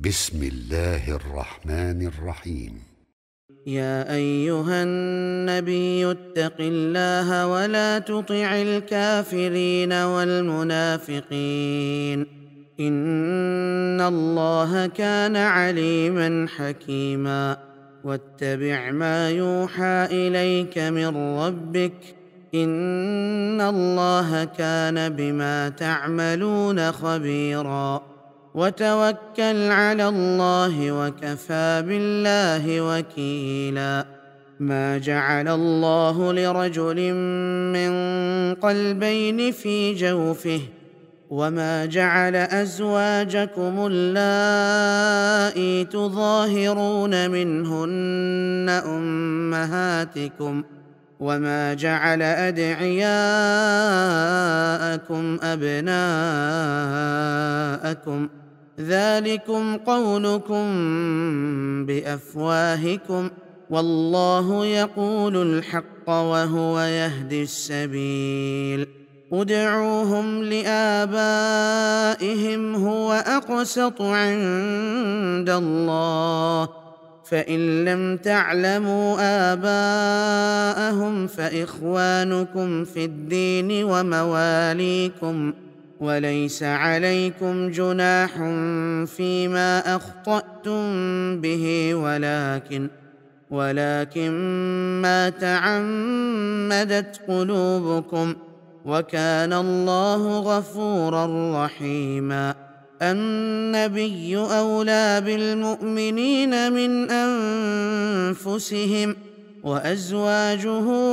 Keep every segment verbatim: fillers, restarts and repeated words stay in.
بسم الله الرحمن الرحيم. يا أيها النبي اتق الله ولا تطع الكافرين والمنافقين إن الله كان عليما حكيما. واتبع ما يوحى إليك من ربك إن الله كان بما تعملون خبيرا. وتوكل على الله وكفى بالله وكيلا. ما جعل الله لرجل من قلبين في جوفه وما جعل أزواجكم اللائي تظاهرون منهن أمهاتكم وما جعل أدعياءكم أبناءكم ذلكم قولكم بأفواهكم والله يقول الحق وهو يهدي السبيل. ادعوهم لآبائهم هو أقسط عند الله فإن لم تعلموا آباءهم فإخوانكم في الدين ومواليكم وليس عليكم جناح فيما أخطأتم به ولكن ولكن ما تعمدت قلوبكم وكان الله غفورا رحيما. النبي أولى بالمؤمنين من أنفسهم وأزواجه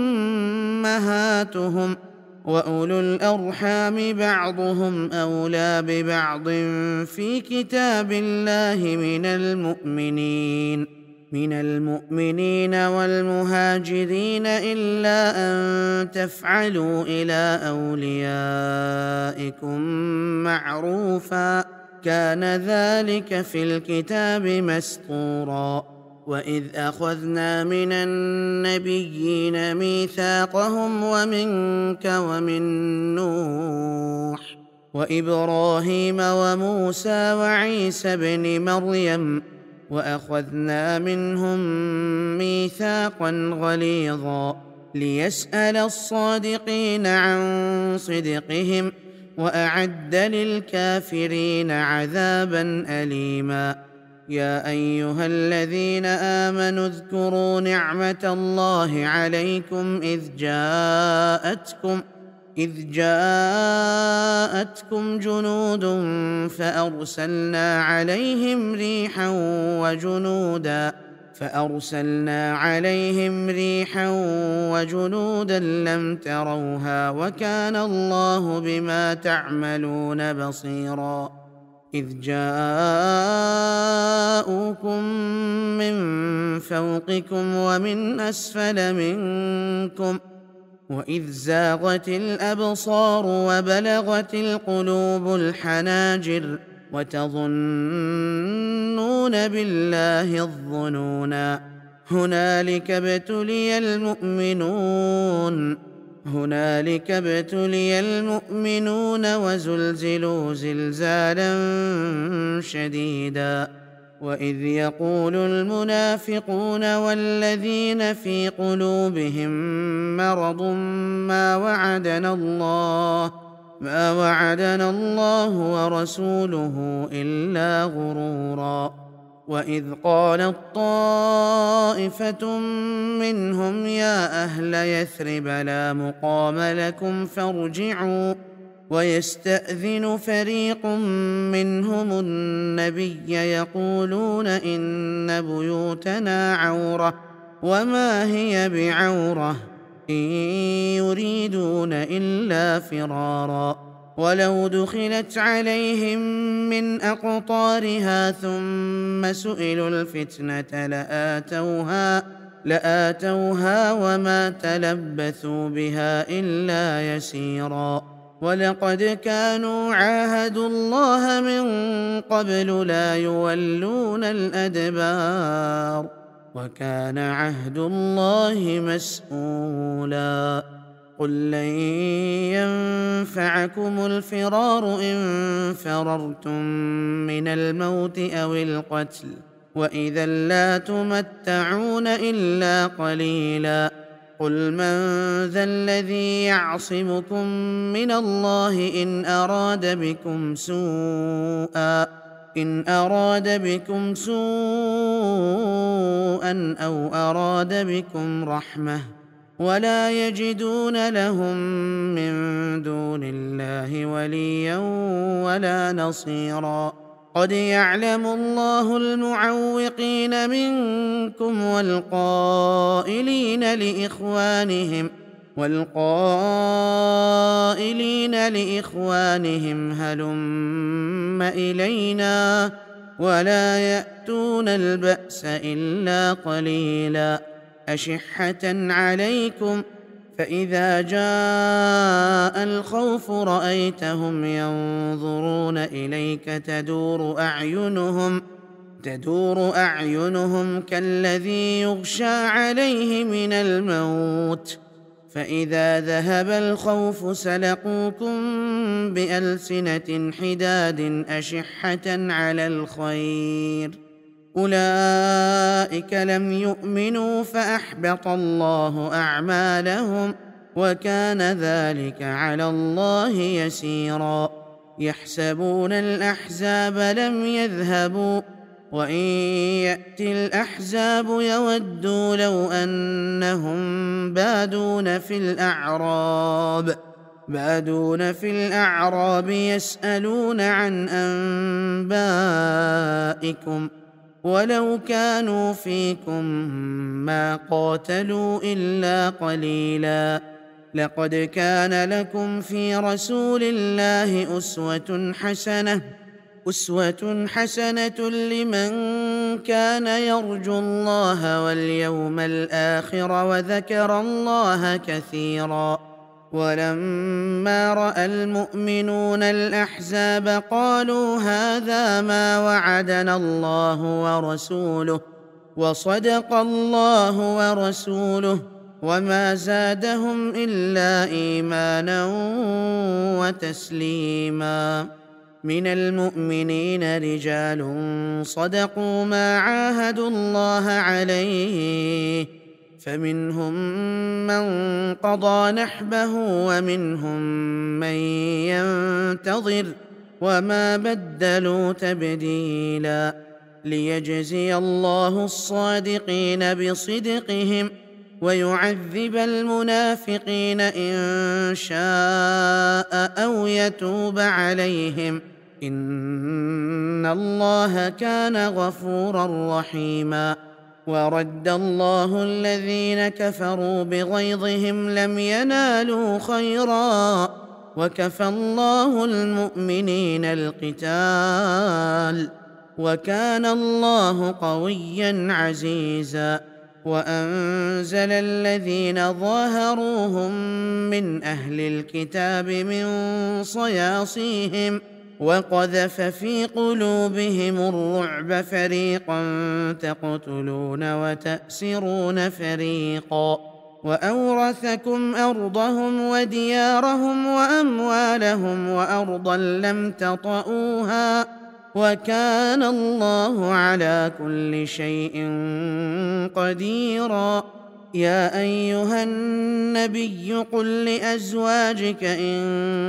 أمهاتهم وأولو الأرحام بعضهم أولى ببعض في كتاب الله من المؤمنين من المؤمنين والمهاجرين إلا أن تفعلوا إلى أوليائكم معروفا كان ذلك في الكتاب مسطورا. وإذ أخذنا من النبيين ميثاقهم ومنك ومن نوح وإبراهيم وموسى وعيسى ابن مريم وأخذنا منهم ميثاقا غليظا ليسأل الصادقين عن صدقهم وأعد للكافرين عذابا أليما. يا أيها الذين آمنوا اذكروا نعمة الله عليكم إذ جاءتكم إذ جاءتكم جنود فأرسلنا عليهم ريحا وجنودا فأرسلنا عليهم ريحا وجنودا لم تروها وكان الله بما تعملون بصيرا. إذ جاءوكم من فوقكم ومن أسفل منكم وإذ زاغت الأبصار وبلغت القلوب الحناجر وتظنون بالله الظنونا هنالك ابتلي المؤمنون هنالك ابتلي المؤمنون وزلزلوا زلزالا شديدا. وإذ يقول المنافقون والذين في قلوبهم مرض ما وعدنا الله ما وعدنا الله ورسوله إلا غرورا. وإذ قالت طائفة منهم يا أهل يثرب لا مقام لكم فارجعوا ويستأذن فريق منهم النبي يقولون إن بيوتنا عورة وما هي بعورة إن يريدون إلا فرارا. ولو دخلت عليهم من أقطارها ثم سئلوا الفتنة لآتوها لآتوها وما تلبثوا بها إلا يسيرا. ولقد كانوا عاهدوا الله من قبل لا يولون الأدبار وكان عهد الله مسؤولا. قل لن ينفعكم الفرار إن فررتم من الموت أو القتل وإذا لا تمتعون إلا قليلا. قل من ذا الذي يعصمكم من الله إن أراد بكم سوءا إن أراد بكم سوءا أو أراد بكم رحمة ولا يجدون لهم من دون الله وليا ولا نصيرا. قد يعلم الله المعوقين منكم والقائلين لإخوانهم والقائلين لإخوانهم هلم إلينا ولا يأتون البأس إلا قليلا. أشحة عليكم فإذا جاء الخوف رأيتهم ينظرون إليك تدور أعينهم تدور أعينهم كالذي يغشى عليه من الموت فإذا ذهب الخوف سلقوكم بألسنة حداد أشحة على الخير أولئك لم يؤمنوا فأحبط الله أعمالهم وكان ذلك على الله يسيرا. يحسبون الأحزاب لم يذهبوا وإن يأتي الأحزاب يودوا لو أنهم بادون في الأعراب بادون في الأعراب يسألون عن أنبائكم ولو كانوا فيكم ما قاتلوا إلا قليلا. لقد كان لكم في رسول الله أسوة حسنة أسوة حسنة لمن كان يرجو الله واليوم الآخر وذكر الله كثيرا. ولما رأى المؤمنون الأحزاب قالوا هذا ما وعدنا الله ورسوله وصدق الله ورسوله وما زادهم إلا إيمانا وتسليما. من المؤمنين رجال صدقوا ما عاهدوا الله عليه فمنهم من قضى نحبه ومنهم من ينتظر وما بدلوا تبديلا. ليجزي الله الصادقين بصدقهم ويعذب المنافقين إن شاء أو يتوب عليهم إن الله كان غفورا رحيما. ورد الله الذين كفروا بغيظهم لم ينالوا خيرا وكفى الله المؤمنين القتال وكان الله قويا عزيزا. وأنزل الذين ظاهروهم من أهل الكتاب من صياصيهم وقذف في قلوبهم الرعب فريقا تقتلون وتأسرون فريقا. وأورثكم أرضهم وديارهم وأموالهم وأرضا لم تطئوها وكان الله على كل شيء قديرا. يا أيها النبي قل لأزواجك إن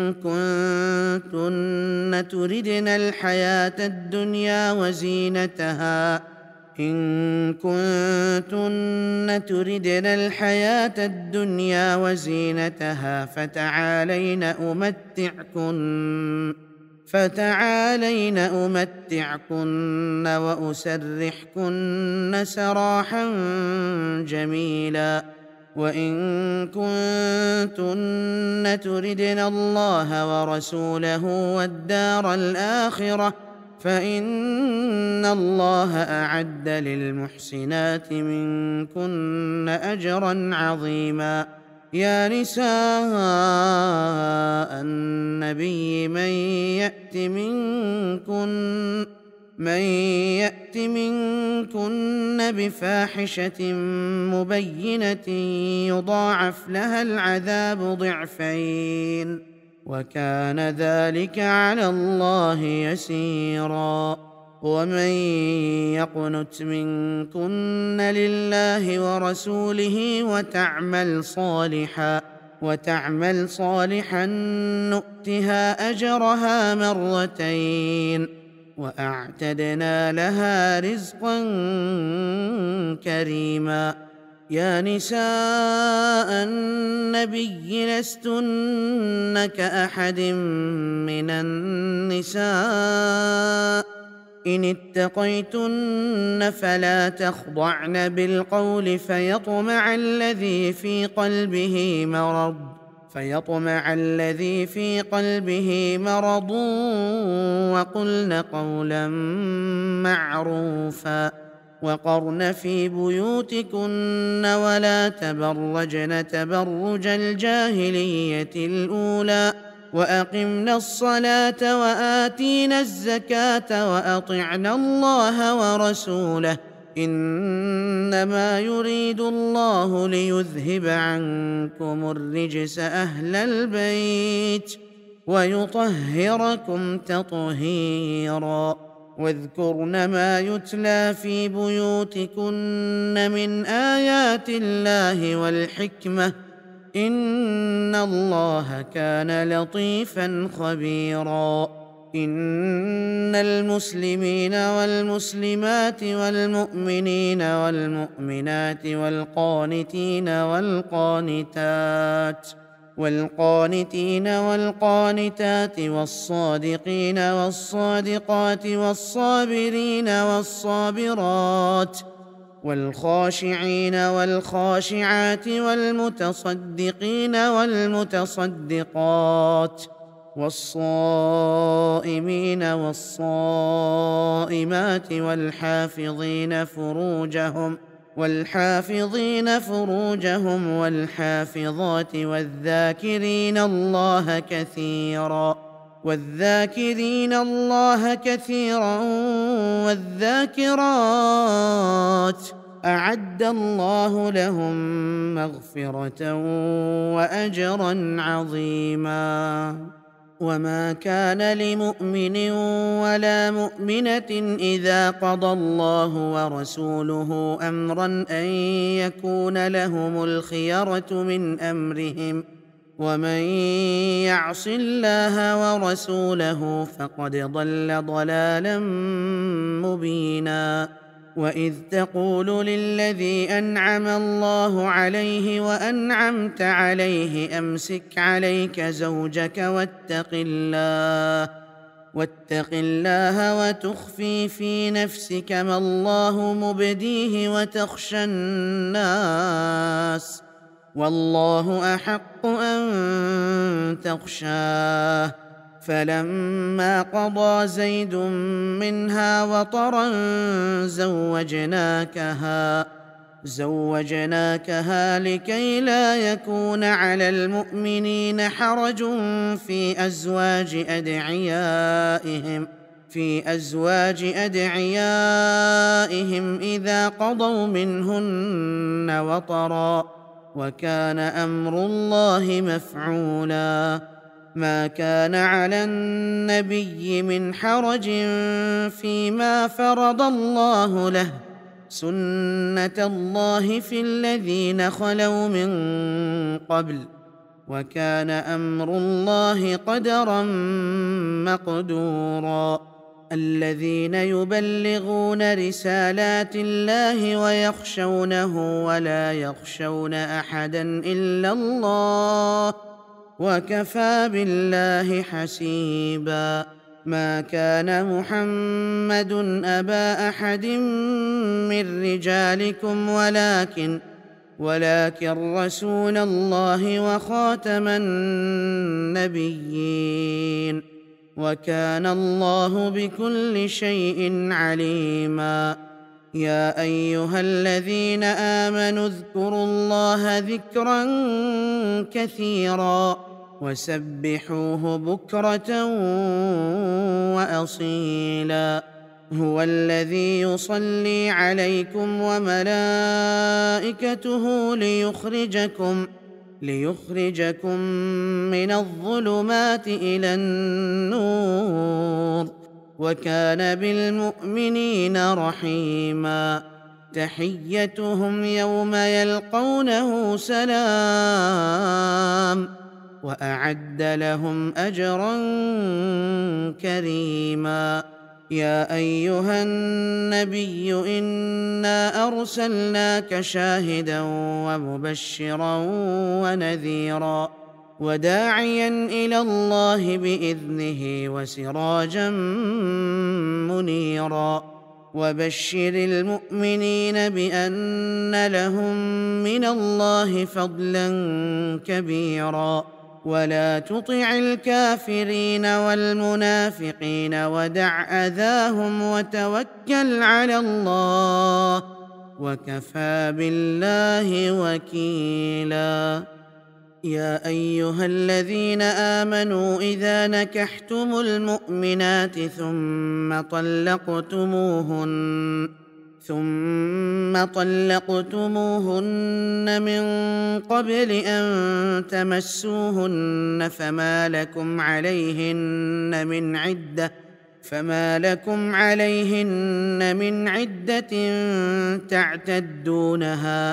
كنتن تردن الحياة الدنيا وزينتها إن كنتن تردن الحياة الدنيا وزينتها فتعالين أمتعكن فتعالين أمتعكن وأسرحكن سراحا جميلا. وإن كنتن تردن الله ورسوله والدار الآخرة فإن الله أعد للمحسنات منكن أجرا عظيما. يا نساء النبي من يأت منكن من يأت منكن بفاحشة مبينة يضاعف لها العذاب ضعفين وكان ذلك على الله يسيرا. ومن يقنت منكن لله ورسوله وتعمل صالحا وتعمل صالحا نؤتها أجرها مرتين وأعتدنا لها رزقا كريما. يا نساء النبي لستن كأحد من النساء إن اتقيتن فلا تخضعن بالقول فيطمع الذي في قلبه مرض فيطمع الذي في قلبه مرض وقلن قولا معروفا. وقرن في بيوتكن ولا تبرجن تبرج الجاهلية الأولى وأقمنا الصلاة وآتينا الزكاة وأطعنا الله ورسوله إنما يريد الله ليذهب عنكم الرجس أهل البيت ويطهركم تطهيرا. واذكرن ما يتلى في بيوتكن من آيات الله والحكمة إن الله كان لطيفا خبيرا. إن المسلمين والمسلمات والمؤمنين والمؤمنات والقانتين والقانتات والقانتين والقانتات والصادقين والصادقات والصابرين والصابرات والخاشعين والخاشعات والمتصدقين والمتصدقات والصائمين والصائمات والحافظين فروجهم والحافظين فروجهم والحافظات والذاكرين الله كثيرا والذاكرين الله كثيرا والذاكرات أعد الله لهم مغفرة وأجرا عظيما. وما كان لمؤمن ولا مؤمنة إذا قضى الله ورسوله أمرا أن يكون لهم الخيرة من أمرهم ومن يعص الله ورسوله فقد ضل ضلالا مبينا. وإذ تقول للذي أنعم الله عليه وأنعمت عليه أمسك عليك زوجك واتق الله واتق الله وتخفي في نفسك ما الله مبديه وتخشى الناس والله أحق أن تخشاه. فلما قضى زيد منها وطرا زوجناكها زوجناكها لكي لا يكون على المؤمنين حرج في أزواج أدعيائهم في أزواج أدعيائهم إذا قضوا منهن وطرا وكان أمر الله مفعولا. ما كان على النبي من حرج فيما فرض الله له سنة الله في الذين خلوا من قبل وكان أمر الله قدرا مقدورا. الذين يبلغون رسالات الله ويخشونه ولا يخشون أحدا إلا الله وكفى بالله حسيبا. ما كان محمد أبا أحد من رجالكم ولكن ولكن رسول الله وخاتم النبيين وكان الله بكل شيء عليما. يا أيها الذين آمنوا اذكروا الله ذكرا كثيرا وسبحوه بكرة وأصيلا. هو الذي يصلي عليكم وملائكته ليخرجكم ليخرجكم من الظلمات إلى النور وكان بالمؤمنين رحيما تحيتهم يوم يلقونه سلام وأعد لهم أجرا كريما يا أيها النبي إنا أرسلناك شاهدا ومبشرا ونذيرا وداعيا إلى الله بإذنه وسراجا منيرا وبشر المؤمنين بأن لهم من الله فضلا كبيرا ولا تطع الكافرين والمنافقين ودع أذاهم وتوكل على الله وكفى بالله وكيلا يا أيها الذين آمنوا إذا نكحتم المؤمنات ثم طلقتموهن ثم طلقتموهن من قبل أن تمسوهن فما لكم عليهن من عدة فما لكم عليهن من عدة تعتدونها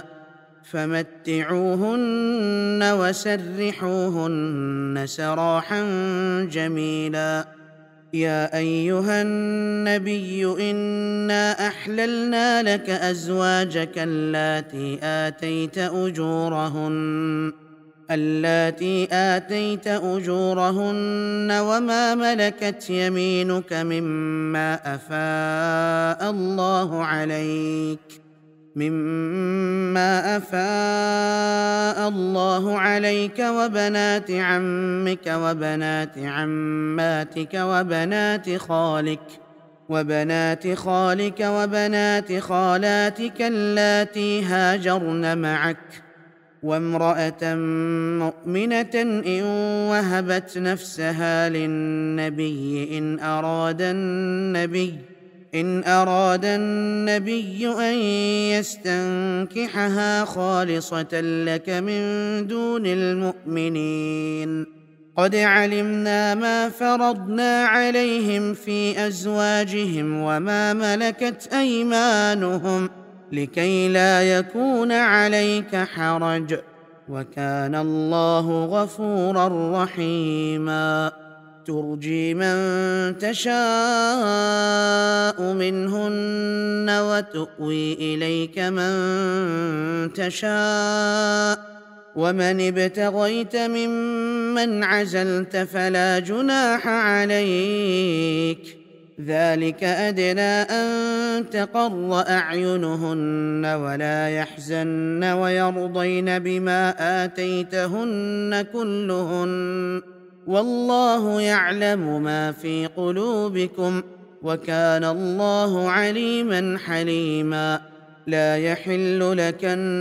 فمتعوهن وسرحوهن سراحا جميلا يا أيها النبي إنا أحللنا لك أزواجك اللاتي آتيت أجورهن اللاتي آتيت أجورهن وما ملكت يمينك مما أفاء الله عليك مما أفاء الله عليك وبنات عمك وبنات عماتك وبنات خالك وبنات خالك وبنات خالاتك اللاتي هاجرن معك وامرأة مؤمنة إن وهبت نفسها للنبي إن أراد النبي إن أراد النبي أن يستنكحها خالصة لك من دون المؤمنين قد علمنا ما فرضنا عليهم في أزواجهم وما ملكت أيمانهم لكي لا يكون عليك حرج وكان الله غفورا رحيما ترجي من تشاء منهن وتؤوي إليك من تشاء ومن ابتغيت ممن عزلت فلا جناح عليك ذلك أدنى أن تقر أعينهن ولا يحزن ويرضين بما آتيتهن كلهن والله يعلم ما في قلوبكم وكان الله عليما حليما لا يحل لك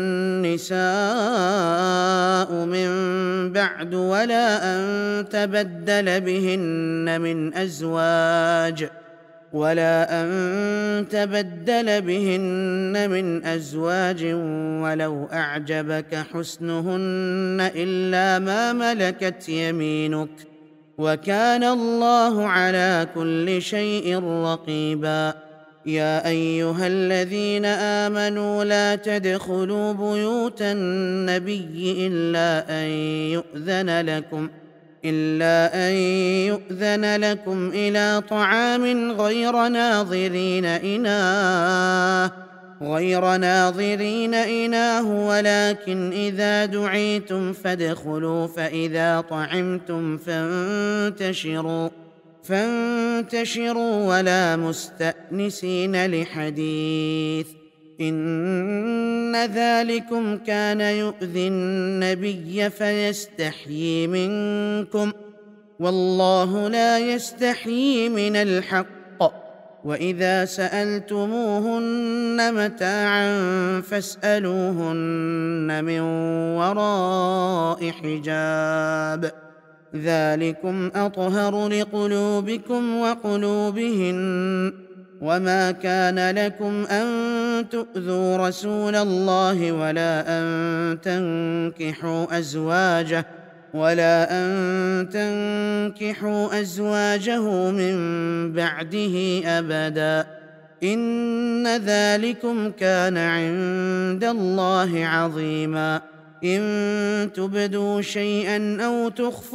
النساء من بعد ولا أن تبدل بهن من أزواج ولا أن تبدل بهن من أزواج ولو أعجبك حسنهن إلا ما ملكت يمينك وكان الله على كل شيء رقيبا يا أيها الذين آمنوا لا تدخلوا بيوت النبي إلا أن يؤذن لكم إلا أن يؤذن لكم إلى طعام غير ناظرين إناه غير ناظرين إناه ولكن إذا دعيتم فادخلوا فإذا طعمتم فانتشروا فانتشروا ولا مستأنسين لحديث إن ذلكم كان يؤذي النبي فيستحيي منكم والله لا يستحيي من الحق وإذا سألتموهن متاعا فاسألوهن من وراء حجاب ذلكم أطهر لقلوبكم وقلوبهن وما كان لكم أن تؤذوا رسول الله ولا أن تنكحوا أزواجه ولا أن تنكحوا أزواجه من بعده أبدا إن ذلكم كان عند الله عظيما إن تبدوا شيئا أو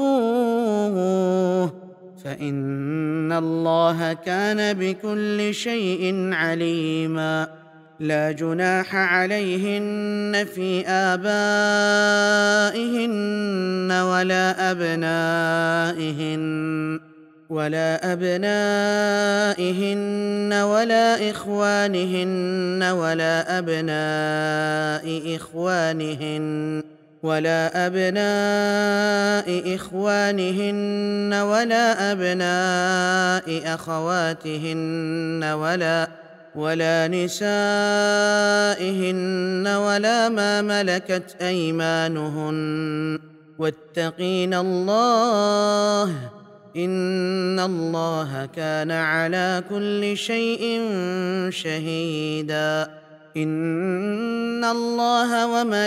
تخفوه فإن الله كان بكل شيء عليما لا جناح عليهن في آبائهن ولا أبنائهن ولا أبنائهن ولا إخوانهن ولا أبناء إخوانهن ولا أبناء إخوانهن ولا أبناء أخواتهن ولا ولا نسائهن ولا ما ملكت أيمانهن واتقين الله إن الله كان على كل شيء شهيدا إن الله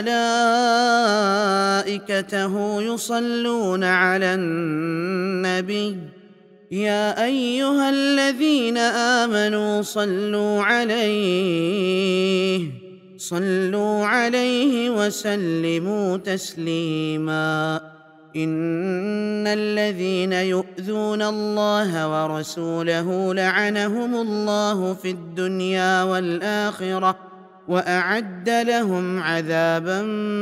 وملائكته يصلون على النبي يا أيها الذين آمنوا صلوا عليه صلوا عليه وسلموا تسليما إن الذين يؤذون الله ورسوله لعنهم الله في الدنيا والآخرة وأعد لهم عذابا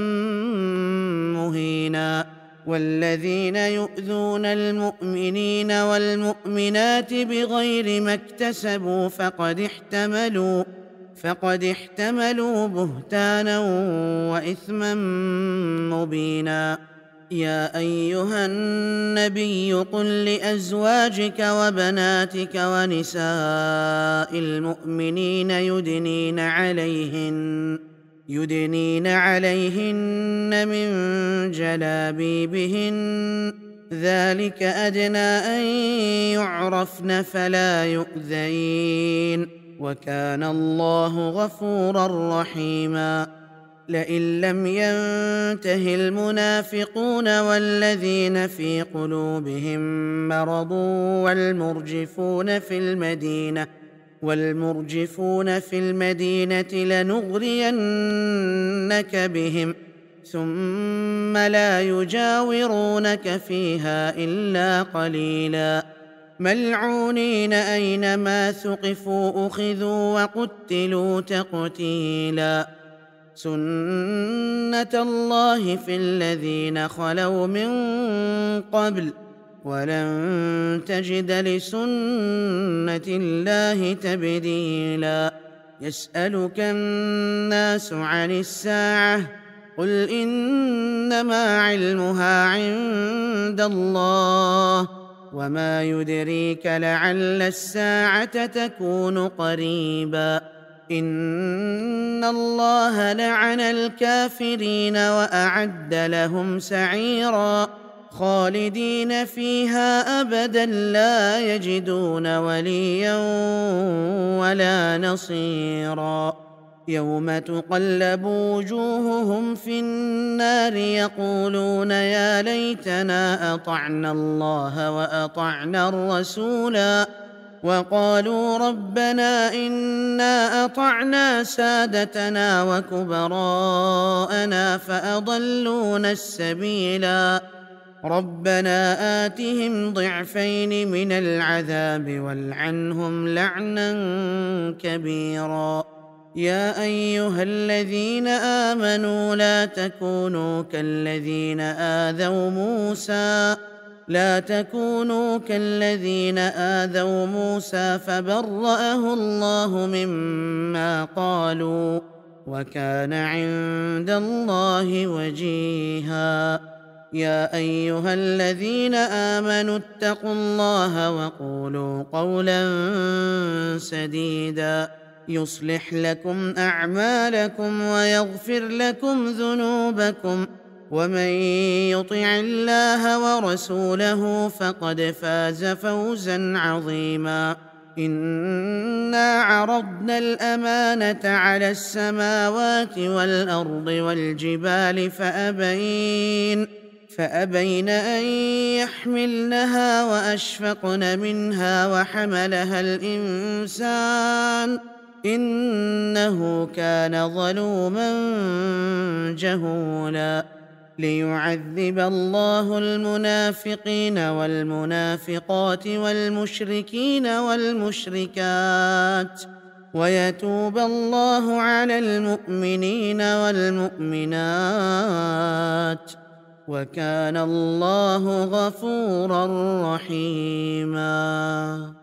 مهينا والذين يؤذون المؤمنين والمؤمنات بغير ما اكتسبوا فقد احتملوا فقد احتملوا بهتانا وإثما مبينا يا أيها النبي قل لأزواجك وبناتك ونساء المؤمنين يدنين عليهن يدنين عليهن من جلابيبهن ذلك أدنى أن يعرفن فلا يؤذين وكان الله غفورا رحيما لئن لم ينته المنافقون والذين في قلوبهم مرض والمرجفون في المدينة والمرجفون في المدينة لنغرينك بهم ثم لا يجاورونك فيها إلا قليلا ملعونين أينما ثقفوا أخذوا وقتلوا تقتيلا سنة الله في الذين خلوا من قبل ولن تجد لسنة الله تبديلا يسألك الناس عن الساعة قل إنما علمها عند الله وما يدريك لعل الساعة تكون قريبا إن الله لعن الكافرين وأعد لهم سعيرا خالدين فيها أبدا لا يجدون وليا ولا نصيرا يوم تقلب وجوههم في النار يقولون يا ليتنا أطعنا الله وأطعنا الرسولا وقالوا ربنا إنا أطعنا سادتنا وكبراءنا فأضلونا السبيلا ربنا آتهم ضعفين من العذاب والعنهم لعنا كبيرا يا أيها الذين آمنوا لا تكونوا كالذين آذوا موسى لا تكونوا كالذين آذوا موسى فبرأه الله مما قالوا وكان عند الله وجيها يا أيها الذين آمنوا اتقوا الله وقولوا قولا سديدا يصلح لكم أعمالكم ويغفر لكم ذنوبكم ومن يطع الله ورسوله فقد فاز فوزا عظيما إنا عرضنا الأمانة على السماوات والأرض والجبال فأبين فأبين أن يحملنها وأشفقن منها وحملها الإنسان إنه كان ظلوما جهولا ليعذب الله المنافقين والمنافقات والمشركين والمشركات ويتوب الله على المؤمنين والمؤمنات وكان الله غفورا رحيما.